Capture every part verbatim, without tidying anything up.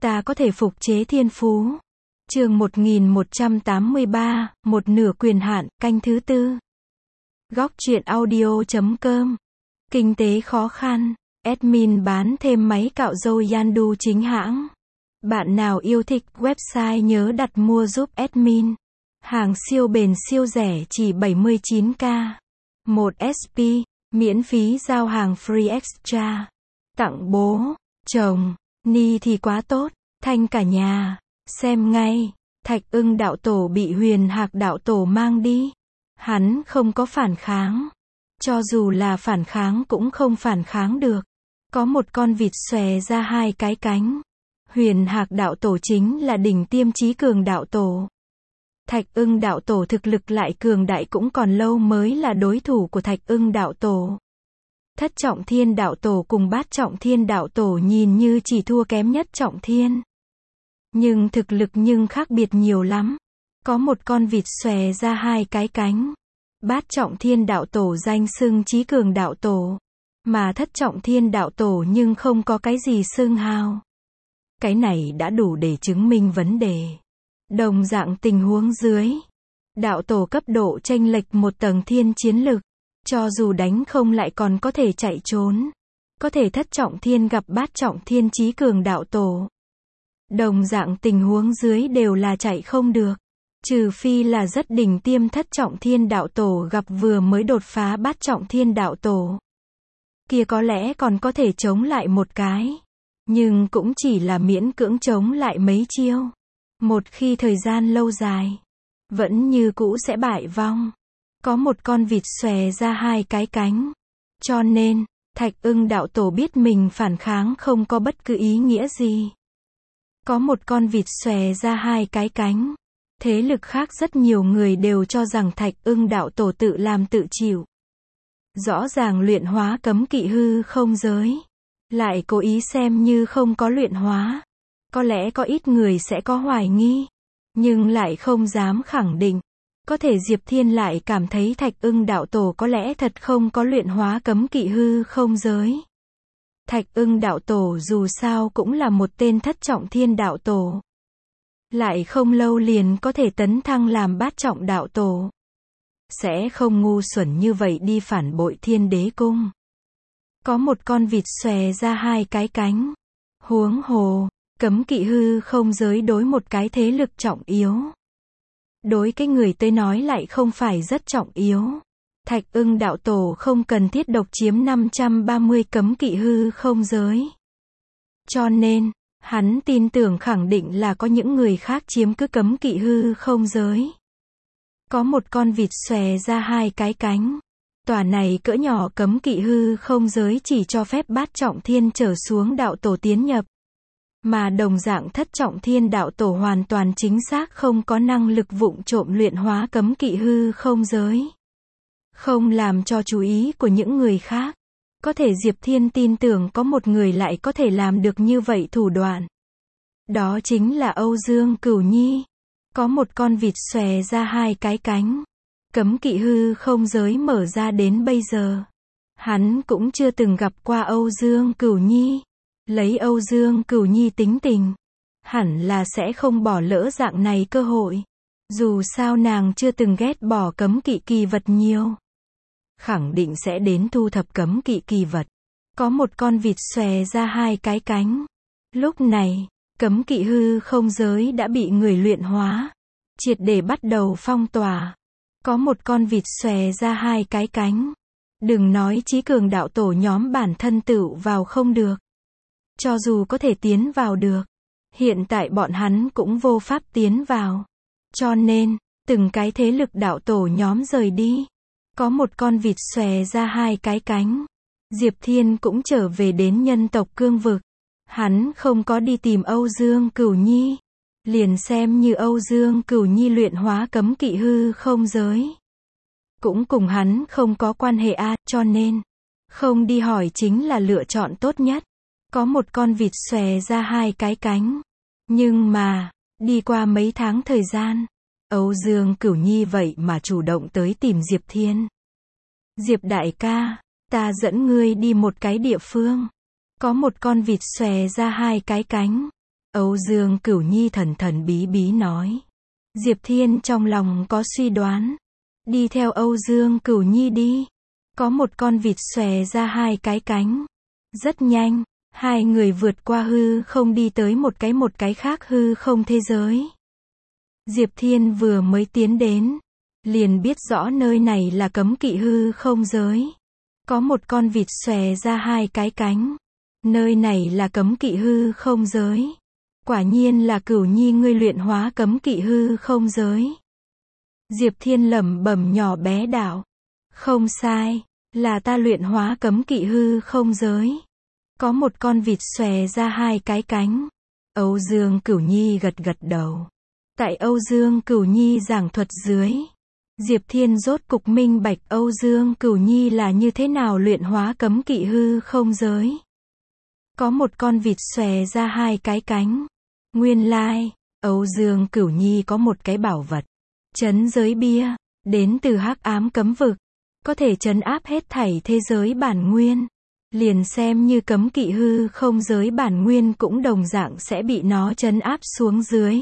ta có thể phục chế thiên phú. Chương một nghìn một trăm tám mươi ba, một nửa quyền hạn, canh thứ tư. Góc truyện audio chấm com. Kinh tế khó khăn. Admin bán thêm máy cạo râu Yandu chính hãng. Bạn nào yêu thích website nhớ đặt mua giúp admin. Hàng siêu bền siêu rẻ chỉ bảy mươi chín k. một ét pê, miễn phí giao hàng free extra. Tặng bố, chồng, ni thì quá tốt, thanh cả nhà. Xem ngay, Thạch Ưng đạo tổ bị Huyền Hạc đạo tổ mang đi. Hắn không có phản kháng. Cho dù là phản kháng cũng không phản kháng được. Có một con vịt xòe ra hai cái cánh. Huyền Hạc đạo tổ chính là đỉnh tiêm chí cường đạo tổ. Thạch Ưng đạo tổ thực lực lại cường đại cũng còn lâu mới là đối thủ của Thạch Ưng đạo tổ. Thất Trọng Thiên đạo tổ cùng Bát Trọng Thiên đạo tổ nhìn như chỉ thua kém Nhất Trọng Thiên. Nhưng thực lực nhưng khác biệt nhiều lắm. Có một con vịt xòe ra hai cái cánh. Bát Trọng Thiên đạo tổ danh xưng chí cường đạo tổ. Mà Thất Trọng Thiên đạo tổ nhưng không có cái gì xưng hào. Cái này đã đủ để chứng minh vấn đề. Đồng dạng tình huống dưới. Đạo tổ cấp độ chênh lệch một tầng thiên chiến lực. Cho dù đánh không lại còn có thể chạy trốn. Có thể Thất Trọng Thiên gặp Bát Trọng Thiên chí cường đạo tổ. Đồng dạng tình huống dưới đều là chạy không được. Trừ phi là rất đỉnh tiêm Thất Trọng Thiên đạo tổ gặp vừa mới đột phá Bát Trọng Thiên đạo tổ. Kia có lẽ còn có thể chống lại một cái. Nhưng cũng chỉ là miễn cưỡng chống lại mấy chiêu. Một khi thời gian lâu dài, vẫn như cũ sẽ bại vong. Có một con vịt xòe ra hai cái cánh. Cho nên, Thạch Ưng đạo tổ biết mình phản kháng không có bất cứ ý nghĩa gì. Có một con vịt xòe ra hai cái cánh. Thế lực khác rất nhiều người đều cho rằng Thạch Ưng đạo tổ tự làm tự chịu. Rõ ràng luyện hóa cấm kỵ hư không giới. Lại cố ý xem như không có luyện hóa. Có lẽ có ít người sẽ có hoài nghi. Nhưng lại không dám khẳng định. Có thể Diệp Thiên lại cảm thấy Thạch Ưng đạo tổ có lẽ thật không có luyện hóa cấm kỵ hư không giới. Thạch Ưng đạo tổ dù sao cũng là một tên Thất Trọng Thiên đạo tổ. Lại không lâu liền có thể tấn thăng làm Bát Trọng đạo tổ. Sẽ không ngu xuẩn như vậy đi phản bội Thiên Đế Cung. Có một con vịt xòe ra hai cái cánh. Huống hồ, cấm kỵ hư không giới đối một cái thế lực trọng yếu. Đối cái người tới nói lại không phải rất trọng yếu. Thạch Ưng đạo tổ không cần thiết độc chiếm năm trăm ba mươi cấm kỵ hư không giới. Cho nên, hắn tin tưởng khẳng định là có những người khác chiếm cứ cấm kỵ hư không giới. Có một con vịt xòe ra hai cái cánh. Tòa này cỡ nhỏ cấm kỵ hư không giới chỉ cho phép Bát Trọng Thiên trở xuống đạo tổ tiến nhập. Mà đồng dạng Thất Trọng Thiên đạo tổ hoàn toàn chính xác không có năng lực vụng trộm luyện hóa cấm kỵ hư không giới. Không làm cho chú ý của những người khác. Có thể Diệp Thiên tin tưởng có một người lại có thể làm được như vậy thủ đoạn. Đó chính là Âu Dương Cửu Nhi. Có một con vịt xòe ra hai cái cánh. Cấm kỵ hư không giới mở ra đến bây giờ. Hắn cũng chưa từng gặp qua Âu Dương Cửu Nhi. Lấy Âu Dương Cửu Nhi tính tình. Hẳn là sẽ không bỏ lỡ dạng này cơ hội. Dù sao nàng chưa từng ghét bỏ cấm kỵ kỳ vật nhiều. Khẳng định sẽ đến thu thập cấm kỵ kỳ vật. Có một con vịt xòe ra hai cái cánh. Lúc này, cấm kỵ hư không giới đã bị người luyện hóa. Triệt để bắt đầu phong tỏa. Có một con vịt xòe ra hai cái cánh. Đừng nói chí cường đạo tổ nhóm bản thân tự vào không được. Cho dù có thể tiến vào được. Hiện tại bọn hắn cũng vô pháp tiến vào. Cho nên, từng cái thế lực đạo tổ nhóm rời đi. Có một con vịt xòe ra hai cái cánh. Diệp Thiên cũng trở về đến nhân tộc cương vực. Hắn không có đi tìm Âu Dương Cửu Nhi. Liền xem như Âu Dương Cửu Nhi luyện hóa cấm kỵ hư không giới. Cũng cùng hắn không có quan hệ a, cho nên, không đi hỏi chính là lựa chọn tốt nhất. Có một con vịt xòe ra hai cái cánh. Nhưng mà, đi qua mấy tháng thời gian, Âu Dương Cửu Nhi vậy mà chủ động tới tìm Diệp Thiên. Diệp đại ca, ta dẫn ngươi đi một cái địa phương. Có một con vịt xòe ra hai cái cánh. Âu Dương Cửu Nhi thần thần bí bí nói. Diệp Thiên trong lòng có suy đoán. Đi theo Âu Dương Cửu Nhi đi. Có một con vịt xòe ra hai cái cánh. Rất nhanh, hai người vượt qua hư không đi tới một cái một cái khác hư không thế giới. Diệp Thiên vừa mới tiến đến, liền biết rõ nơi này là cấm kỵ hư không giới. Có một con vịt xòe ra hai cái cánh. Nơi này là cấm kỵ hư không giới. Quả nhiên là Cửu Nhi ngươi luyện hóa cấm kỵ hư không giới. Diệp Thiên lẩm bẩm nhỏ bé đạo. Không sai, là ta luyện hóa cấm kỵ hư không giới. Có một con vịt xòe ra hai cái cánh. Âu Dương Cửu Nhi gật gật đầu. Tại Âu Dương Cửu Nhi giảng thuật dưới, Diệp Thiên rốt cục minh bạch Âu Dương Cửu Nhi là như thế nào luyện hóa cấm kỵ hư không giới. Có một con vịt xòe ra hai cái cánh. Nguyên lai, Âu Dương Cửu Nhi có một cái bảo vật. Trấn giới bia, đến từ hắc ám cấm vực. Có thể trấn áp hết thảy thế giới bản nguyên. Liền xem như cấm kỵ hư không giới bản nguyên cũng đồng dạng sẽ bị nó trấn áp xuống dưới.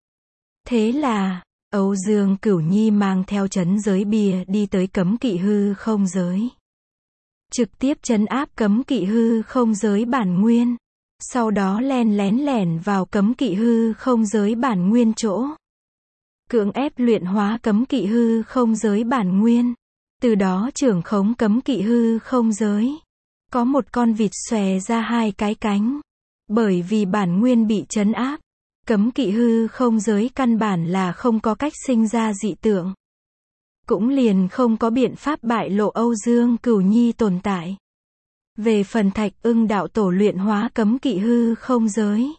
Thế là, Âu Dương Cửu Nhi mang theo trấn giới bia đi tới cấm kỵ hư không giới. Trực tiếp trấn áp cấm kỵ hư không giới bản nguyên. Sau đó len lén lẻn vào cấm kỵ hư không giới bản nguyên chỗ. Cưỡng ép luyện hóa cấm kỵ hư không giới bản nguyên. Từ đó trưởng khống cấm kỵ hư không giới. Có một con vịt xòe ra hai cái cánh. Bởi vì bản nguyên bị trấn áp. Cấm kỵ hư không giới căn bản là không có cách sinh ra dị tượng. Cũng liền không có biện pháp bại lộ Âu Dương Cửu Nhi tồn tại. Về phần Thạch Ưng đạo tổ luyện hóa cấm kỵ hư không giới.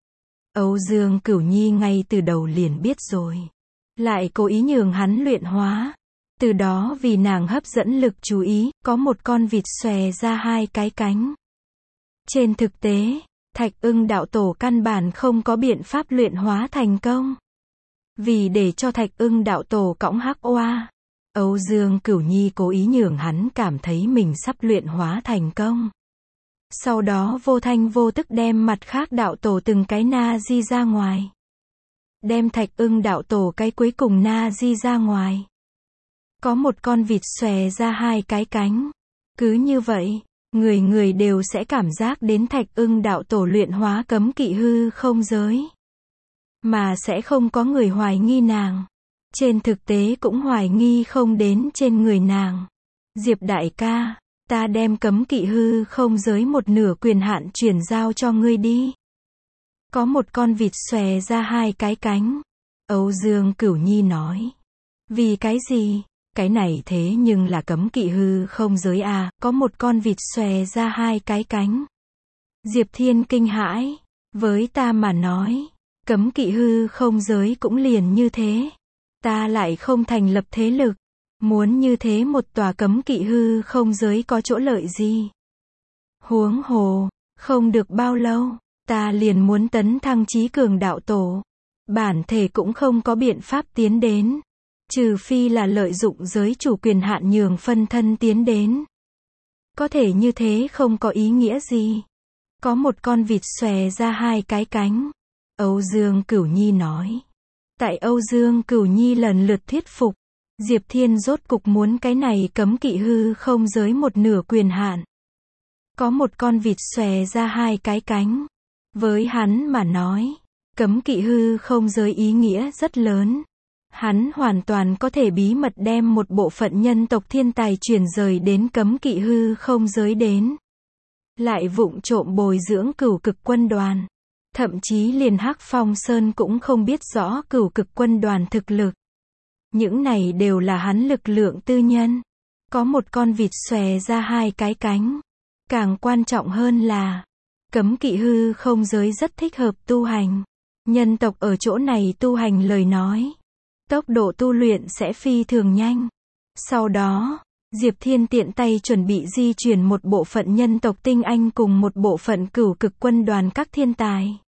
Âu Dương Cửu Nhi ngay từ đầu liền biết rồi. Lại cố ý nhường hắn luyện hóa. Từ đó vì nàng hấp dẫn lực chú ý, có một con vịt xòe ra hai cái cánh. Trên thực tế, Thạch Ưng đạo tổ căn bản không có biện pháp luyện hóa thành công. Vì để cho Thạch Ưng đạo tổ cõng hắc oa, Âu Dương Cửu Nhi cố ý nhường hắn cảm thấy mình sắp luyện hóa thành công. Sau đó vô thanh vô tức đem mặt khác đạo tổ từng cái na di ra ngoài. Đem Thạch Ưng đạo tổ cái cuối cùng na di ra ngoài. Có một con vịt xòe ra hai cái cánh. Cứ như vậy, người người đều sẽ cảm giác đến Thạch Ưng đạo tổ luyện hóa cấm kỵ hư không giới. Mà sẽ không có người hoài nghi nàng. Trên thực tế cũng hoài nghi không đến trên người nàng. Diệp đại ca, ta đem cấm kỵ hư không giới một nửa quyền hạn chuyển giao cho ngươi đi. Có một con vịt xòe ra hai cái cánh. Âu Dương Cửu Nhi nói. Vì cái gì? Cái này thế nhưng là cấm kỵ hư không giới à, có một con vịt xòe ra hai cái cánh. Diệp Thiên kinh hãi. Với ta mà nói, cấm kỵ hư không giới cũng liền như thế. Ta lại không thành lập thế lực. Muốn như thế một tòa cấm kỵ hư không giới có chỗ lợi gì? Huống hồ, không được bao lâu, ta liền muốn tấn thăng chí cường đạo tổ. Bản thể cũng không có biện pháp tiến đến. Trừ phi là lợi dụng giới chủ quyền hạn nhường phân thân tiến đến. Có thể như thế không có ý nghĩa gì. Có một con vịt xòe ra hai cái cánh. Âu Dương Cửu Nhi nói. Tại Âu Dương Cửu Nhi lần lượt thuyết phục, Diệp Thiên rốt cục muốn cái này cấm kỵ hư không giới một nửa quyền hạn. Có một con vịt xòe ra hai cái cánh. Với hắn mà nói, cấm kỵ hư không giới ý nghĩa rất lớn. Hắn hoàn toàn có thể bí mật đem một bộ phận nhân tộc thiên tài chuyển rời đến cấm kỵ hư không giới đến. Lại vụng trộm bồi dưỡng cửu cực quân đoàn. Thậm chí liền Hắc Phong Sơn cũng không biết rõ cửu cực quân đoàn thực lực. Những này đều là hắn lực lượng tư nhân. Có một con vịt xòe ra hai cái cánh. Càng quan trọng hơn là, cấm kỵ hư không giới rất thích hợp tu hành. Nhân tộc ở chỗ này tu hành lời nói, tốc độ tu luyện sẽ phi thường nhanh. Sau đó, Diệp Thiên tiện tay chuẩn bị di chuyển một bộ phận nhân tộc tinh anh cùng một bộ phận cửu cực quân đoàn các thiên tài.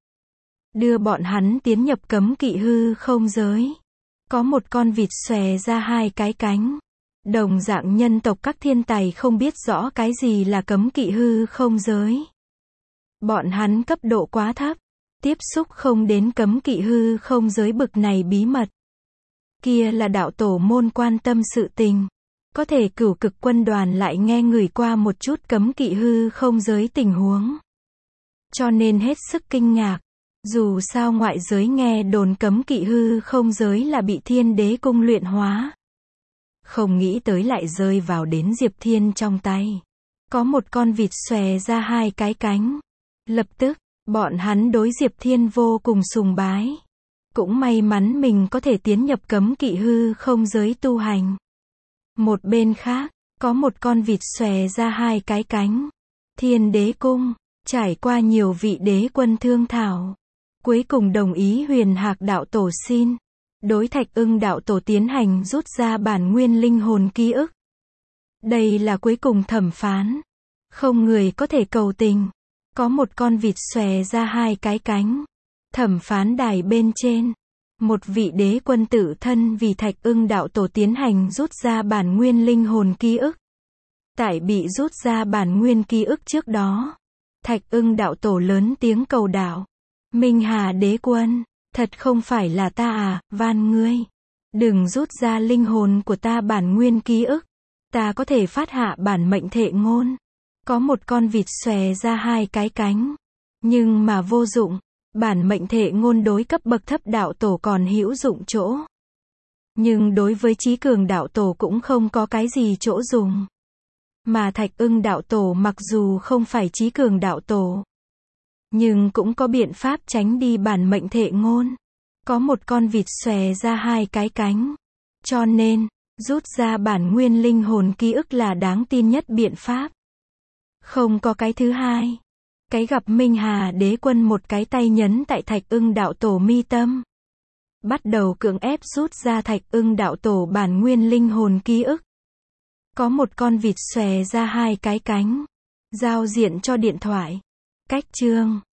Đưa bọn hắn tiến nhập cấm kỵ hư không giới. Có một con vịt xòe ra hai cái cánh. Đồng dạng nhân tộc các thiên tài không biết rõ cái gì là cấm kỵ hư không giới. Bọn hắn cấp độ quá thấp. tiếp xúc không đến cấm kỵ hư không giới bực này bí mật. Kia là đạo tổ môn quan tâm sự tình. Có thể cửu cực quân đoàn lại nghe ngửi qua một chút cấm kỵ hư không giới tình huống. Cho nên hết sức kinh ngạc. Dù sao ngoại giới nghe đồn cấm kỵ hư không giới là bị Thiên Đế cung luyện hóa. Không nghĩ tới lại rơi vào đến Diệp Thiên trong tay. Có một con vịt xòe ra hai cái cánh. Lập tức, bọn hắn đối Diệp Thiên vô cùng sùng bái. Cũng may mắn mình có thể tiến nhập cấm kỵ hư không giới tu hành. Một bên khác, có một con vịt xòe ra hai cái cánh. Thiên Đế cung, trải qua nhiều vị đế quân thương thảo. Cuối cùng đồng ý Huyền Hạc đạo tổ xin. Đối Thạch Ưng đạo tổ tiến hành rút ra bản nguyên linh hồn ký ức. Đây là cuối cùng thẩm phán. Không người có thể cầu tình. Có một con vịt xòe ra hai cái cánh. Thẩm phán đài bên trên. Một vị đế quân tự thân vì Thạch Ưng đạo tổ tiến hành rút ra bản nguyên linh hồn ký ức. Tại bị rút ra bản nguyên ký ức trước đó. Thạch Ưng đạo tổ lớn tiếng cầu đạo. Minh Hà đế quân, thật không phải là ta à, van ngươi. Đừng rút ra linh hồn của ta bản nguyên ký ức. Ta có thể phát hạ bản mệnh thệ ngôn. Có một con vịt xòe ra hai cái cánh. Nhưng mà vô dụng. Bản mệnh thệ ngôn đối cấp bậc thấp đạo tổ còn hữu dụng chỗ. Nhưng đối với trí cường đạo tổ cũng không có cái gì chỗ dùng. Mà Thạch Ưng đạo tổ mặc dù không phải trí cường đạo tổ. Nhưng cũng có biện pháp tránh đi bản mệnh thệ ngôn. Có một con vịt xòe ra hai cái cánh. Cho nên, rút ra bản nguyên linh hồn ký ức là đáng tin nhất biện pháp. Không có cái thứ hai. Cái gặp Minh Hà đế quân một cái tay nhấn tại Thạch Ưng đạo tổ mi tâm. Bắt đầu cưỡng ép rút ra Thạch Ưng đạo tổ bản nguyên linh hồn ký ức. Có một con vịt xòe ra hai cái cánh. Giao diện cho điện thoại. Cách chương